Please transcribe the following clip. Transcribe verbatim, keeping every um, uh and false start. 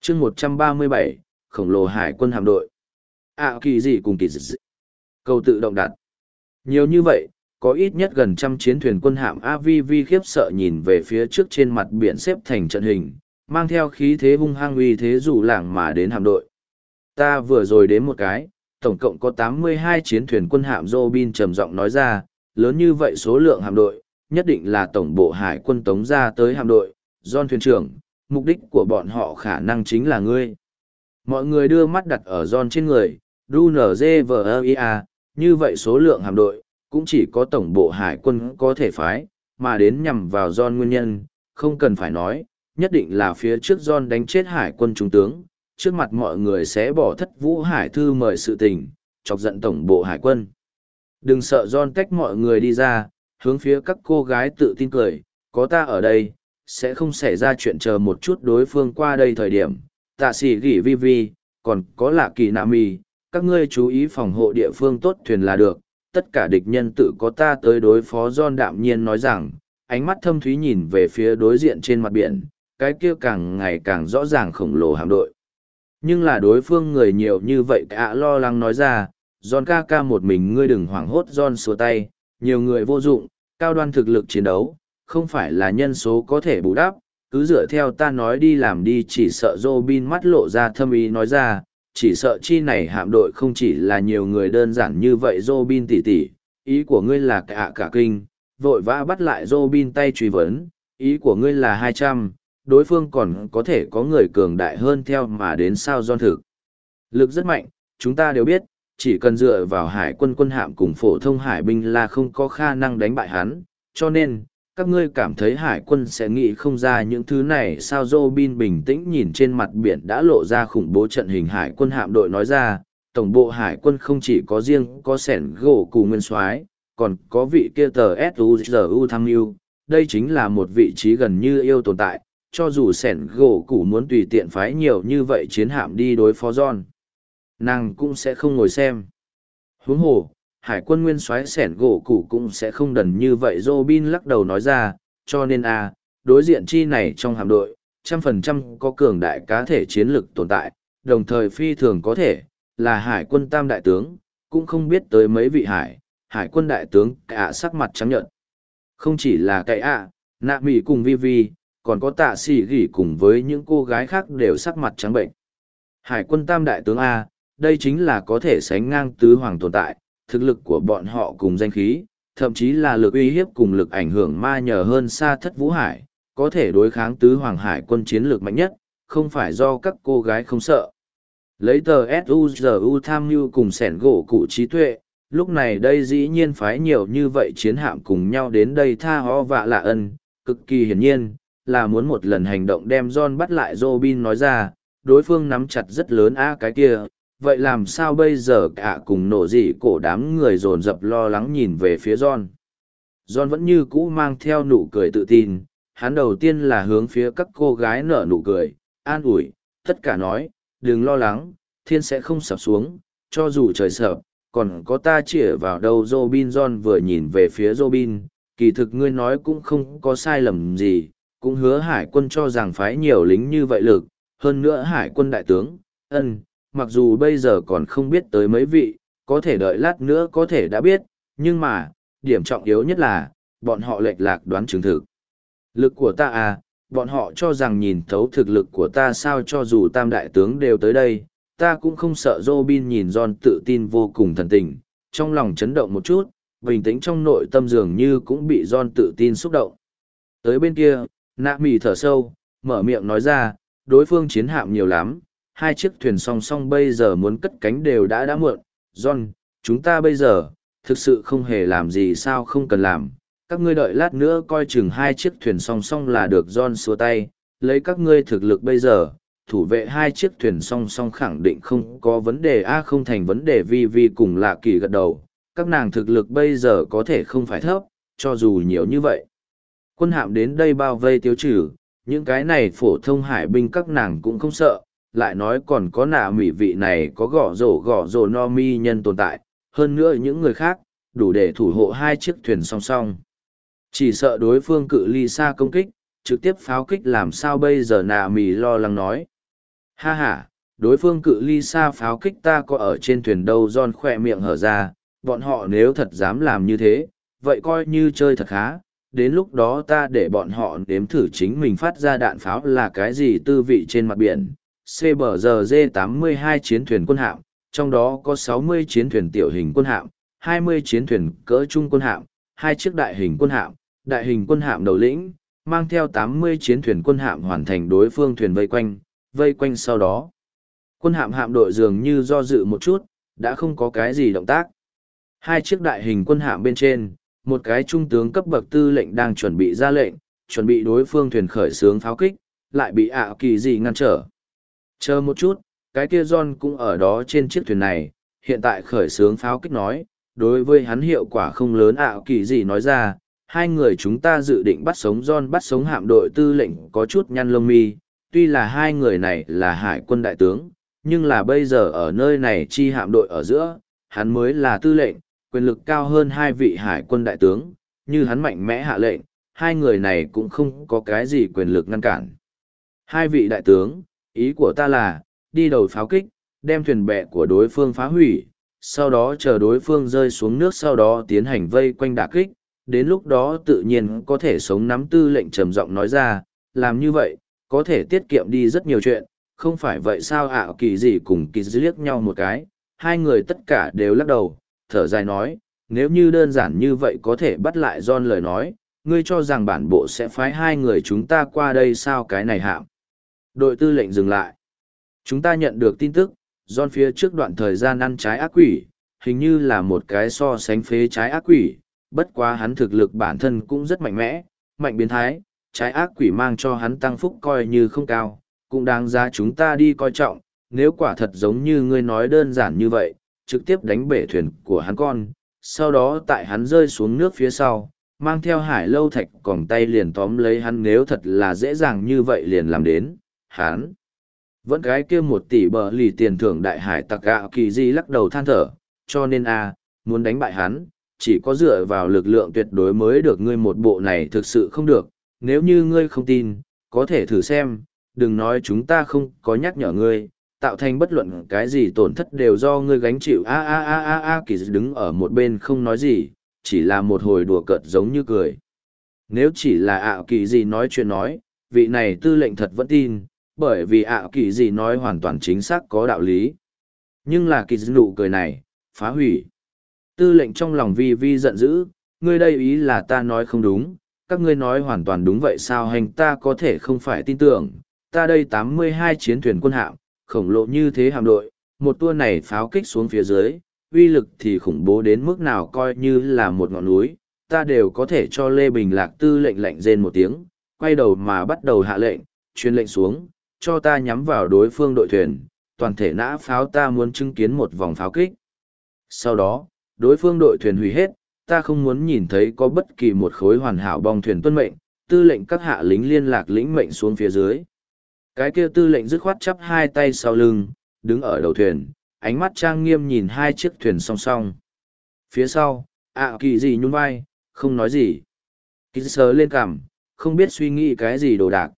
chương một trăm ba mươi bảy, khổng lồ hải quân hạm đội. À kỳ gì cùng kỳ dị. Câu tự động đặt. Nhiều như vậy, có ít nhất gần trăm chiến thuyền quân hạm a vê vê khiếp sợ nhìn về phía trước trên mặt biển xếp thành trận hình, mang theo khí thế hung hăng uy thế rủ lảng mà đến hạm đội. Ta vừa rồi đến một cái, tổng cộng có tám mươi hai chiến thuyền quân hạm Robin trầm giọng nói ra, lớn như vậy số lượng hạm đội, nhất định là tổng bộ hải quân tống ra tới hạm đội, John thuyền trưởng, mục đích của bọn họ khả năng chính là ngươi. Mọi người đưa mắt đặt ở John trên người, đu en giê vê i a, như vậy số lượng hạm đội, cũng chỉ có tổng bộ hải quân có thể phái, mà đến nhằm vào John nguyên nhân, không cần phải nói, nhất định là phía trước John đánh chết hải quân trung tướng, trước mặt mọi người sẽ bỏ thất vũ hải thư mời sự tình, chọc giận tổng bộ hải quân. Đừng sợ John cách mọi người đi ra, hướng phía các cô gái tự tin cười, có ta ở đây, sẽ không xảy ra chuyện chờ một chút đối phương qua đây thời điểm. Tạ sĩ gỉ vi vi, còn có lạ kỳ nạ mì, các ngươi chú ý phòng hộ địa phương tốt thuyền là được, tất cả địch nhân tự có ta tới đối phó. John đạm nhiên nói rằng, ánh mắt thâm thúy nhìn về phía đối diện trên mặt biển, cái kia càng ngày càng rõ ràng khổng lồ hạm đội. Nhưng là đối phương người nhiều như vậy cả lo lắng nói ra, John ca ca một mình ngươi đừng hoảng hốt. John xua tay, nhiều người vô dụng, cao đoan thực lực chiến đấu, không phải là nhân số có thể bù đắp, cứ dựa theo ta nói đi làm đi. Chỉ sợ Robin mắt lộ ra thâm ý nói ra, chỉ sợ chi này hạm đội không chỉ là nhiều người đơn giản như vậy. Robin tỷ tỷ, ý của ngươi là cả cả kinh, vội vã bắt lại Robin tay truy vấn, ý của ngươi là hai trăm, đối phương còn có thể có người cường đại hơn theo mà đến sao? John thực lực rất mạnh, chúng ta đều biết, chỉ cần dựa vào hải quân quân hạm cùng phổ thông hải binh là không có khả năng đánh bại hắn, cho nên, các ngươi cảm thấy hải quân sẽ nghĩ không ra những thứ này sao? Robin bình tĩnh nhìn trên mặt biển đã lộ ra khủng bố trận hình hải quân hạm đội nói ra, tổng bộ hải quân không chỉ có riêng có sẻn gỗ cù nguyên soái, còn có vị kia tờ suzu tham mưu, đây chính là một vị trí gần như yêu tồn tại, cho dù sẻn gỗ cù muốn tùy tiện phái nhiều như vậy chiến hạm đi đối phó John, nàng cũng sẽ không ngồi xem. Huống hồ, hải quân nguyên soái sẻn gỗ cũ cũng sẽ không đần như vậy. Robin lắc đầu nói ra, cho nên a đối diện chi này trong hạm đội, trăm phần trăm có cường đại cá thể chiến lực tồn tại, đồng thời phi thường có thể, là hải quân tam đại tướng, cũng không biết tới mấy vị hải, hải quân đại tướng cả sắc mặt trắng nhợt. Không chỉ là cái ạ, nạ mỉ cùng vi vi, còn có tạ sĩ gỉ cùng với những cô gái khác đều sắc mặt trắng bệnh. Hải quân tam đại tướng A, đây chính là có thể sánh ngang tứ hoàng tồn tại, thực lực của bọn họ cùng danh khí, thậm chí là lực uy hiếp cùng lực ảnh hưởng ma nhờ hơn xa thất vũ hải, có thể đối kháng tứ hoàng hải quân chiến lược mạnh nhất, không phải do các cô gái không sợ. Lấy tờ suzu tham mưu cùng sẻn gỗ cụ trí tuệ, lúc này đây dĩ nhiên phái nhiều như vậy chiến hạm cùng nhau đến đây tha ho vạ lạ ân, cực kỳ hiển nhiên, là muốn một lần hành động đem John bắt lại. Robin nói ra, đối phương nắm chặt rất lớn a cái kia, vậy làm sao bây giờ? Cả cùng nổ dị cổ đám người dồn dập lo lắng nhìn về phía John. John vẫn như cũ mang theo nụ cười tự tin, hắn đầu tiên là hướng phía các cô gái nở nụ cười, an ủi, tất cả nói, đừng lo lắng, thiên sẽ không sập xuống, cho dù trời sập, còn có ta chĩa vào đầu. Robin John vừa nhìn về phía Robin, kỳ thực ngươi nói cũng không có sai lầm gì, cũng hứa hải quân cho rằng phái nhiều lính như vậy lực, hơn nữa hải quân đại tướng, ân, mặc dù bây giờ còn không biết tới mấy vị, có thể đợi lát nữa có thể đã biết, nhưng mà, điểm trọng yếu nhất là, bọn họ lệch lạc đoán chứng thực. Lực của ta à, bọn họ cho rằng nhìn thấu thực lực của ta sao? Cho dù tam đại tướng đều tới đây, ta cũng không sợ. Robin nhìn John tự tin vô cùng thần tình, trong lòng chấn động một chút, bình tĩnh trong nội tâm dường như cũng bị John tự tin xúc động. Tới bên kia, nạ mỉ thở sâu, mở miệng nói ra, đối phương chiến hạm nhiều lắm, hai chiếc thuyền song song bây giờ muốn cất cánh đều đã đã muộn. John, chúng ta bây giờ, thực sự không hề làm gì sao? Không cần làm, các ngươi đợi lát nữa coi chừng hai chiếc thuyền song song là được. John xua tay, lấy các ngươi thực lực bây giờ, thủ vệ hai chiếc thuyền song song khẳng định không có vấn đề a không thành vấn đề. Vi vi cùng lạ kỳ gật đầu, các nàng thực lực bây giờ có thể không phải thấp, cho dù nhiều như vậy. Quân hạm đến đây bao vây tiêu trừ, những cái này phổ thông hải binh các nàng cũng không sợ, lại nói còn có nạ mỉ vị này có gõ rổ gõ rổ no mi nhân tồn tại, hơn nữa những người khác, đủ để thủ hộ hai chiếc thuyền song song. Chỉ sợ đối phương cự ly xa công kích, trực tiếp pháo kích làm sao bây giờ? Nạ mỉ lo lắng nói. Ha ha, đối phương cự ly xa pháo kích ta có ở trên thuyền đâu. John khỏe miệng hở ra, bọn họ nếu thật dám làm như thế, vậy coi như chơi thật khá. Đến lúc đó ta để bọn họ nếm thử chính mình phát ra đạn pháo là cái gì tư vị trên mặt biển. xê bê giê giê tám mươi hai chiến thuyền quân hạm, trong đó có sáu mươi chiến thuyền tiểu hình quân hạm, hai mươi chiến thuyền cỡ trung quân hạm, hai chiếc đại hình quân hạm, đại hình quân hạm đầu lĩnh, mang theo tám mươi chiến thuyền quân hạm hoàn thành đối phương thuyền vây quanh, vây quanh sau đó. Quân hạm hạm đội dường như do dự một chút, đã không có cái gì động tác. Hai chiếc đại hình quân hạm bên trên, một cái trung tướng cấp bậc tư lệnh đang chuẩn bị ra lệnh, chuẩn bị đối phương thuyền khởi xướng pháo kích, lại bị ạ kỳ gì ngăn trở. Chờ một chút, cái kia John cũng ở đó trên chiếc thuyền này, hiện tại khởi xướng pháo kích nói, đối với hắn hiệu quả không lớn. ạ kỳ gì nói ra, hai người chúng ta dự định bắt sống John bắt sống hạm đội tư lệnh có chút nhăn lông mi, tuy là hai người này là hải quân đại tướng, nhưng là bây giờ ở nơi này chi hạm đội ở giữa, hắn mới là tư lệnh, quyền lực cao hơn hai vị hải quân đại tướng, như hắn mạnh mẽ hạ lệnh, hai người này cũng không có cái gì quyền lực ngăn cản. Hai vị đại tướng, ý của ta là, đi đầu pháo kích, đem thuyền bè của đối phương phá hủy, sau đó chờ đối phương rơi xuống nước sau đó tiến hành vây quanh đả kích, đến lúc đó tự nhiên có thể sống nắm tư lệnh trầm giọng nói ra, làm như vậy, có thể tiết kiệm đi rất nhiều chuyện, không phải vậy sao ạ kỳ gì cùng kỳ dư liếc nhau một cái, hai người tất cả đều lắc đầu, thở dài nói, nếu như đơn giản như vậy có thể bắt lại John lời nói, ngươi cho rằng bản bộ sẽ phái hai người chúng ta qua đây sao cái này hạm. Đội tư lệnh dừng lại. Chúng ta nhận được tin tức, John phía trước đoạn thời gian ăn trái ác quỷ, hình như là một cái so sánh phế trái ác quỷ, bất quá hắn thực lực bản thân cũng rất mạnh mẽ, mạnh biến thái, trái ác quỷ mang cho hắn tăng phúc coi như không cao, cũng đáng giá chúng ta đi coi trọng, nếu quả thật giống như ngươi nói đơn giản như vậy, trực tiếp đánh bể thuyền của hắn con, sau đó tại hắn rơi xuống nước phía sau, mang theo hải lâu thạch còng tay liền tóm lấy hắn, nếu thật là dễ dàng như vậy liền làm đến, hắn. Vẫn cái kia một tỷ bờ lì tiền thưởng đại hải tặc gạo kỳ di lắc đầu than thở, cho nên a muốn đánh bại hắn, chỉ có dựa vào lực lượng tuyệt đối mới được, ngươi một bộ này thực sự không được, nếu như ngươi không tin, có thể thử xem, đừng nói chúng ta không có nhắc nhở ngươi, tạo thành bất luận cái gì tổn thất đều do ngươi gánh chịu. A a a a a kỳ đứng ở một bên không nói gì, chỉ là một hồi đùa cợt giống như cười. Nếu chỉ là ạ kỳ gì nói chuyện nói, vị này tư lệnh thật vẫn tin, bởi vì ạ kỳ gì nói hoàn toàn chính xác có đạo lý. Nhưng là kỳ nụ cười này, phá hủy. Tư lệnh trong lòng vi vi giận dữ, ngươi đây ý là ta nói không đúng, các ngươi nói hoàn toàn đúng vậy sao, hành ta có thể không phải tin tưởng, ta đây tám mươi hai chiến thuyền quân hạm, khổng lồ như thế hạm đội, một tour này pháo kích xuống phía dưới, uy lực thì khủng bố đến mức nào, coi như là một ngọn núi, ta đều có thể cho Lê Bình Lạc tư lệnh lệnh rên một tiếng, quay đầu mà bắt đầu hạ lệnh, truyền lệnh xuống, cho ta nhắm vào đối phương đội thuyền, toàn thể nã pháo, ta muốn chứng kiến một vòng pháo kích. Sau đó, đối phương đội thuyền hủy hết, ta không muốn nhìn thấy có bất kỳ một khối hoàn hảo bong thuyền tuân mệnh, tư lệnh các hạ lính liên lạc lĩnh mệnh xuống phía dưới. Cái kia tư lệnh dứt khoát chắp hai tay sau lưng, đứng ở đầu thuyền, ánh mắt trang nghiêm nhìn hai chiếc thuyền song song. Phía sau, ạ kỳ gì nhún vai, không nói gì. Kỳ sờ lên cằm, không biết suy nghĩ cái gì đồ đạc.